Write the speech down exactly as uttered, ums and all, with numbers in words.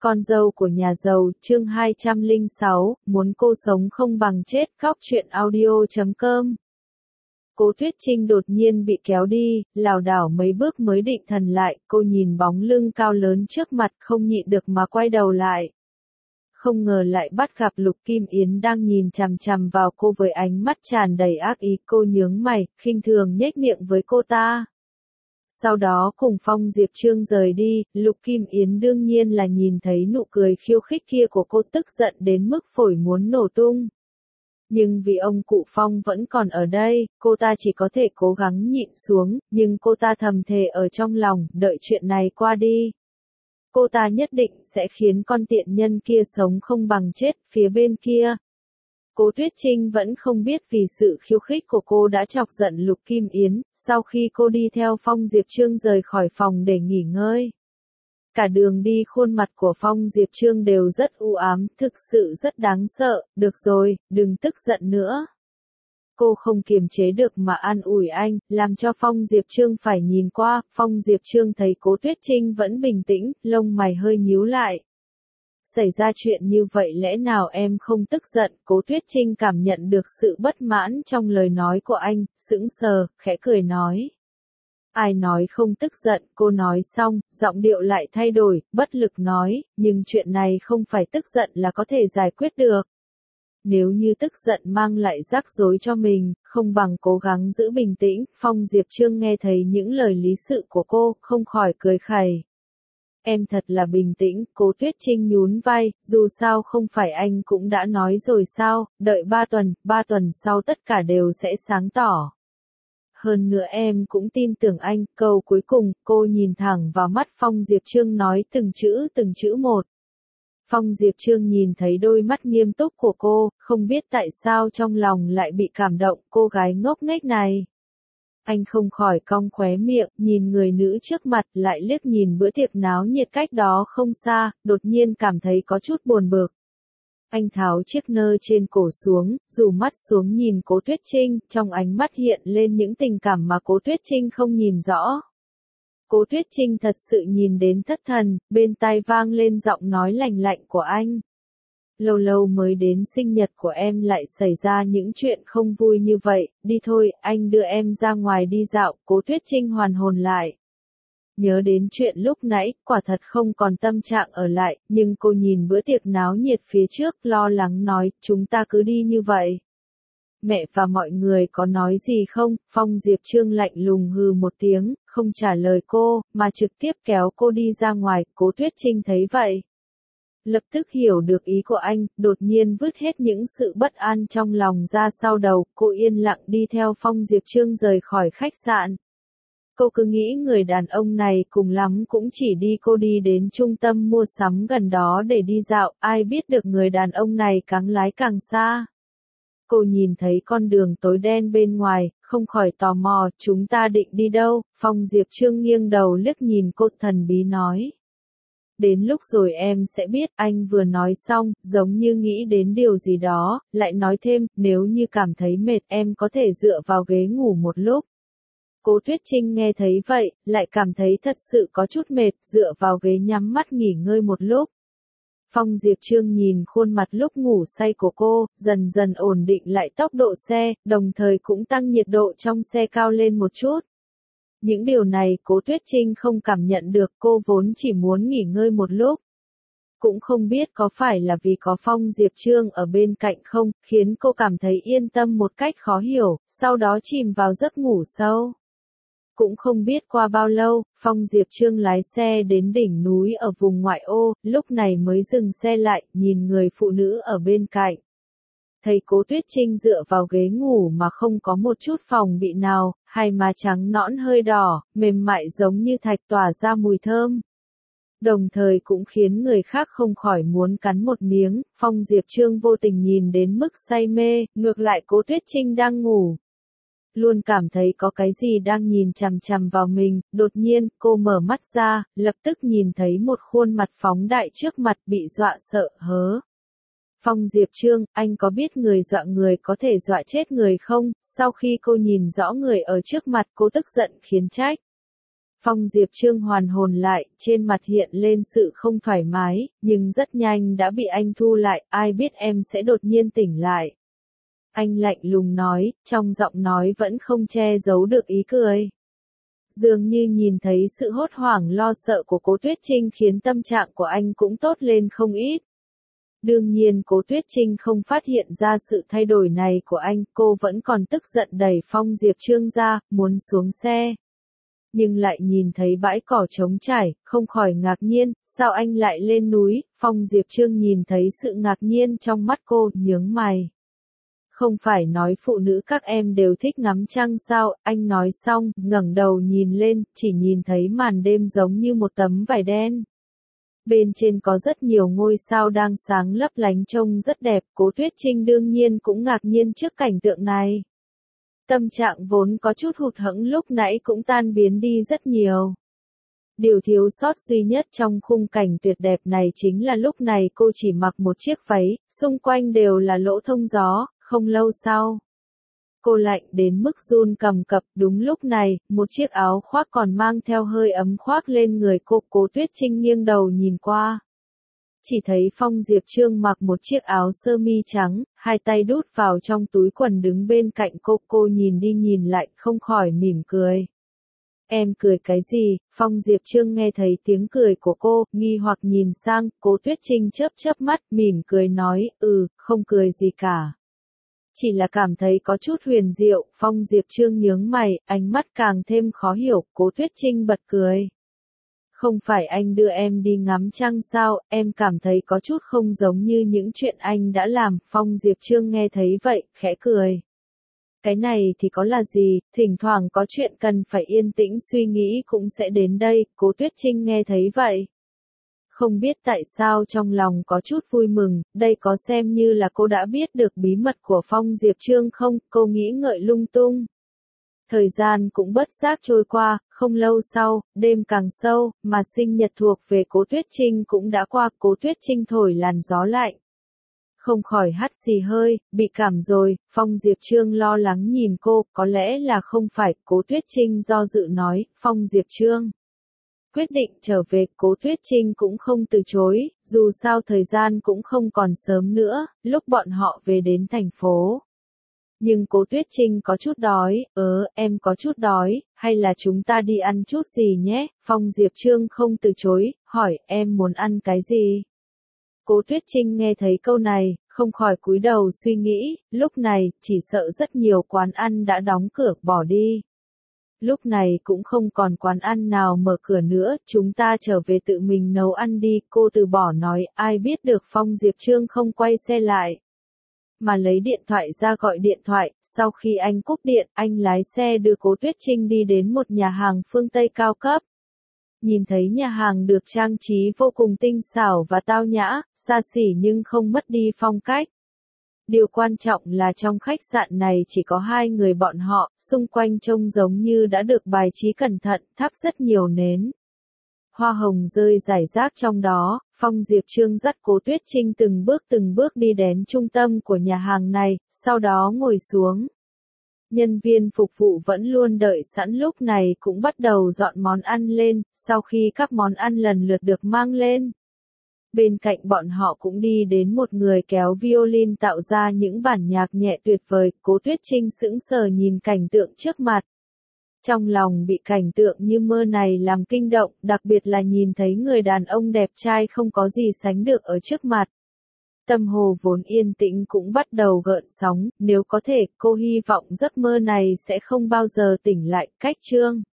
Con dâu của nhà giàu, chương hai trăm lẻ sáu, muốn cô sống không bằng chết, khóc chuyện audio chấm com. Cố Tuyết Trinh đột nhiên bị kéo đi, lảo đảo mấy bước mới định thần lại, cô nhìn bóng lưng cao lớn trước mặt không nhịn được mà quay đầu lại. Không ngờ lại bắt gặp Lục Kim Yến đang nhìn chằm chằm vào cô với ánh mắt tràn đầy ác ý, cô nhướng mày, khinh thường nhếch miệng với cô ta. Sau đó cùng Phong Diệp Trương rời đi, Lục Kim Yến đương nhiên là nhìn thấy nụ cười khiêu khích kia của cô tức giận đến mức phổi muốn nổ tung. Nhưng vì ông cụ Phong vẫn còn ở đây, cô ta chỉ có thể cố gắng nhịn xuống, nhưng cô ta thầm thề ở trong lòng, đợi chuyện này qua đi. Cô ta nhất định sẽ khiến con tiện nhân kia sống không bằng chết, phía bên kia. Cố Tuyết Trinh vẫn không biết vì sự khiêu khích của cô đã chọc giận Lục Kim Yến, sau khi cô đi theo Phong Diệp Trương rời khỏi phòng để nghỉ ngơi. Cả đường đi khuôn mặt của Phong Diệp Trương đều rất u ám, thực sự rất đáng sợ, được rồi, đừng tức giận nữa. Cô không kiềm chế được mà an ủi anh, làm cho Phong Diệp Trương phải nhìn qua, Phong Diệp Trương thấy Cố Tuyết Trinh vẫn bình tĩnh, lông mày hơi nhíu lại. Xảy ra chuyện như vậy lẽ nào em không tức giận, Cố Tuyết Trinh cảm nhận được sự bất mãn trong lời nói của anh, sững sờ, khẽ cười nói. Ai nói không tức giận, cô nói xong, giọng điệu lại thay đổi, bất lực nói, nhưng chuyện này không phải tức giận là có thể giải quyết được. Nếu như tức giận mang lại rắc rối cho mình, không bằng cố gắng giữ bình tĩnh, Phong Diệp Trương nghe thấy những lời lý sự của cô, không khỏi cười khẩy. Em thật là bình tĩnh, Cố Tuyết Trinh nhún vai, dù sao không phải anh cũng đã nói rồi sao, đợi ba tuần, ba tuần sau tất cả đều sẽ sáng tỏ. Hơn nữa em cũng tin tưởng anh, câu cuối cùng, cô nhìn thẳng vào mắt Phong Diệp Trương nói từng chữ từng chữ một. Phong Diệp Trương nhìn thấy đôi mắt nghiêm túc của cô, không biết tại sao trong lòng lại bị cảm động, cô gái ngốc nghếch này. Anh không khỏi cong khóe miệng, nhìn người nữ trước mặt, lại liếc nhìn bữa tiệc náo nhiệt cách đó không xa, đột nhiên cảm thấy có chút buồn bực. Anh tháo chiếc nơ trên cổ xuống, rủ mắt xuống nhìn Cố Tuyết Trinh, trong ánh mắt hiện lên những tình cảm mà Cố Tuyết Trinh không nhìn rõ. Cố Tuyết Trinh thật sự nhìn đến thất thần, bên tai vang lên giọng nói lành lạnh của anh. Lâu lâu mới đến sinh nhật của em lại xảy ra những chuyện không vui như vậy, đi thôi, anh đưa em ra ngoài đi dạo, Cố Tuyết Trinh hoàn hồn lại. Nhớ đến chuyện lúc nãy, quả thật không còn tâm trạng ở lại, nhưng cô nhìn bữa tiệc náo nhiệt phía trước, lo lắng nói, chúng ta cứ đi như vậy. Mẹ và mọi người có nói gì không? Phong Diệp Trương lạnh lùng hừ một tiếng, không trả lời cô, mà trực tiếp kéo cô đi ra ngoài, Cố Tuyết Trinh thấy vậy. Lập tức hiểu được ý của anh, đột nhiên vứt hết những sự bất an trong lòng ra sau đầu, cô yên lặng đi theo Phong Diệp Trương rời khỏi khách sạn. Cô cứ nghĩ người đàn ông này cùng lắm cũng chỉ đi cô đi đến trung tâm mua sắm gần đó để đi dạo, ai biết được người đàn ông này càng lái càng xa. Cô nhìn thấy con đường tối đen bên ngoài, không khỏi tò mò, chúng ta định đi đâu? Phong Diệp Trương nghiêng đầu liếc nhìn cô thần bí nói. Đến lúc rồi em sẽ biết, anh vừa nói xong, giống như nghĩ đến điều gì đó, lại nói thêm, nếu như cảm thấy mệt em có thể dựa vào ghế ngủ một lúc. Cố Tuyết Trinh nghe thấy vậy, lại cảm thấy thật sự có chút mệt, dựa vào ghế nhắm mắt nghỉ ngơi một lúc. Phong Diệp Trương nhìn khuôn mặt lúc ngủ say của cô, dần dần ổn định lại tốc độ xe, đồng thời cũng tăng nhiệt độ trong xe cao lên một chút. Những điều này Cố Tuyết Trinh không cảm nhận được, cô vốn chỉ muốn nghỉ ngơi một lúc. Cũng không biết có phải là vì có Phong Diệp Trương ở bên cạnh không, khiến cô cảm thấy yên tâm một cách khó hiểu, sau đó chìm vào giấc ngủ sâu. Cũng không biết qua bao lâu, Phong Diệp Trương lái xe đến đỉnh núi ở vùng ngoại ô, lúc này mới dừng xe lại, nhìn người phụ nữ ở bên cạnh. Thấy Cố Tuyết Trinh dựa vào ghế ngủ mà không có một chút phòng bị nào, hai má trắng nõn hơi đỏ, mềm mại giống như thạch tỏa ra mùi thơm. Đồng thời cũng khiến người khác không khỏi muốn cắn một miếng, Phong Diệp Trương vô tình nhìn đến mức say mê, ngược lại Cố Tuyết Trinh đang ngủ. Luôn cảm thấy có cái gì đang nhìn chằm chằm vào mình, đột nhiên, cô mở mắt ra, lập tức nhìn thấy một khuôn mặt phóng đại trước mặt bị dọa sợ hớ. Phong Diệp Trương, anh có biết người dọa người có thể dọa chết người không? Sau khi cô nhìn rõ người ở trước mặt, cô tức giận khiến trách. Phong Diệp Trương hoàn hồn lại, trên mặt hiện lên sự không thoải mái, nhưng rất nhanh đã bị anh thu lại, ai biết em sẽ đột nhiên tỉnh lại. Anh lạnh lùng nói, trong giọng nói vẫn không che giấu được ý cười. Dường như nhìn thấy sự hốt hoảng lo sợ của Cố Tuyết Trinh khiến tâm trạng của anh cũng tốt lên không ít. Đương nhiên Cố Tuyết Trinh không phát hiện ra sự thay đổi này của anh, cô vẫn còn tức giận đẩy Phong Diệp Trương ra, muốn xuống xe. Nhưng lại nhìn thấy bãi cỏ trống trải, không khỏi ngạc nhiên, sao anh lại lên núi? Phong Diệp Trương nhìn thấy sự ngạc nhiên trong mắt cô, nhướng mày. Không phải nói phụ nữ các em đều thích ngắm trăng sao? Anh nói xong, ngẩng đầu nhìn lên, chỉ nhìn thấy màn đêm giống như một tấm vải đen. Bên trên có rất nhiều ngôi sao đang sáng lấp lánh trông rất đẹp, Cố Tuyết Trinh đương nhiên cũng ngạc nhiên trước cảnh tượng này. Tâm trạng vốn có chút hụt hẫng lúc nãy cũng tan biến đi rất nhiều. Điều thiếu sót duy nhất trong khung cảnh tuyệt đẹp này chính là lúc này cô chỉ mặc một chiếc váy, xung quanh đều là lỗ thông gió, không lâu sau. Cô lạnh đến mức run cầm cập, đúng lúc này, một chiếc áo khoác còn mang theo hơi ấm khoác lên người cô. Cố Tuyết Trinh nghiêng đầu nhìn qua. Chỉ thấy Phong Diệp Trương mặc một chiếc áo sơ mi trắng, hai tay đút vào trong túi quần đứng bên cạnh cô. Cô nhìn đi nhìn lại, không khỏi mỉm cười. Em cười cái gì? Phong Diệp Trương nghe thấy tiếng cười của cô, nghi hoặc nhìn sang, Cố Tuyết Trinh chớp chớp mắt, mỉm cười nói, ừ, không cười gì cả. Chỉ là cảm thấy có chút huyền diệu. Phong Diệp Trương nhướng mày, ánh mắt càng thêm khó hiểu. Cố Tuyết Trinh bật cười. Không phải anh đưa em đi ngắm trăng sao? Em cảm thấy có chút không giống như những chuyện anh đã làm. Phong Diệp Trương nghe thấy vậy, khẽ cười. Cái này thì có là gì, thỉnh thoảng có chuyện cần phải yên tĩnh suy nghĩ cũng sẽ đến đây. Cố Tuyết Trinh nghe thấy vậy. Không biết tại sao trong lòng có chút vui mừng, đây có xem như là cô đã biết được bí mật của Phong Diệp Trương không? Cô nghĩ ngợi lung tung. Thời gian cũng bất giác trôi qua, không lâu sau, đêm càng sâu, mà sinh nhật thuộc về Cố Tuyết Trinh cũng đã qua. Cố Tuyết Trinh thổi làn gió lạnh. Không khỏi hắt xì hơi, bị cảm rồi. Phong Diệp Trương lo lắng nhìn cô, có lẽ là không phải. Cố Tuyết Trinh do dự nói, Phong Diệp Trương quyết định trở về. Cố Tuyết Trinh cũng không từ chối, dù sao thời gian cũng không còn sớm nữa, lúc bọn họ về đến thành phố. Nhưng Cố Tuyết Trinh có chút đói, ớ, em có chút đói, hay là chúng ta đi ăn chút gì nhé? Phong Diệp Trương không từ chối, hỏi, em muốn ăn cái gì? Cố Tuyết Trinh nghe thấy câu này, không khỏi cúi đầu suy nghĩ, lúc này, chỉ sợ rất nhiều quán ăn đã đóng cửa, bỏ đi. Lúc này cũng không còn quán ăn nào mở cửa nữa, chúng ta trở về tự mình nấu ăn đi. Cô từ bỏ nói, ai biết được Phong Diệp Trương không quay xe lại. Mà lấy điện thoại ra gọi điện thoại, sau khi anh cúp điện, anh lái xe đưa Cố Tuyết Trinh đi đến một nhà hàng phương Tây cao cấp. Nhìn thấy nhà hàng được trang trí vô cùng tinh xảo và tao nhã, xa xỉ nhưng không mất đi phong cách. Điều quan trọng là trong khách sạn này chỉ có hai người bọn họ, xung quanh trông giống như đã được bài trí cẩn thận, thắp rất nhiều nến. Hoa hồng rơi rải rác trong đó. Phong Diệp Trương dắt Cố Tuyết Trinh từng bước từng bước đi đến trung tâm của nhà hàng này, sau đó ngồi xuống. Nhân viên phục vụ vẫn luôn đợi sẵn lúc này cũng bắt đầu dọn món ăn lên, sau khi các món ăn lần lượt được mang lên. Bên cạnh bọn họ cũng đi đến một người kéo violin tạo ra những bản nhạc nhẹ tuyệt vời. Cố Tuyết Trinh sững sờ nhìn cảnh tượng trước mặt. Trong lòng bị cảnh tượng như mơ này làm kinh động, đặc biệt là nhìn thấy người đàn ông đẹp trai không có gì sánh được ở trước mặt. Tâm hồ vốn yên tĩnh cũng bắt đầu gợn sóng, nếu có thể, cô hy vọng giấc mơ này sẽ không bao giờ tỉnh lại. Cách chương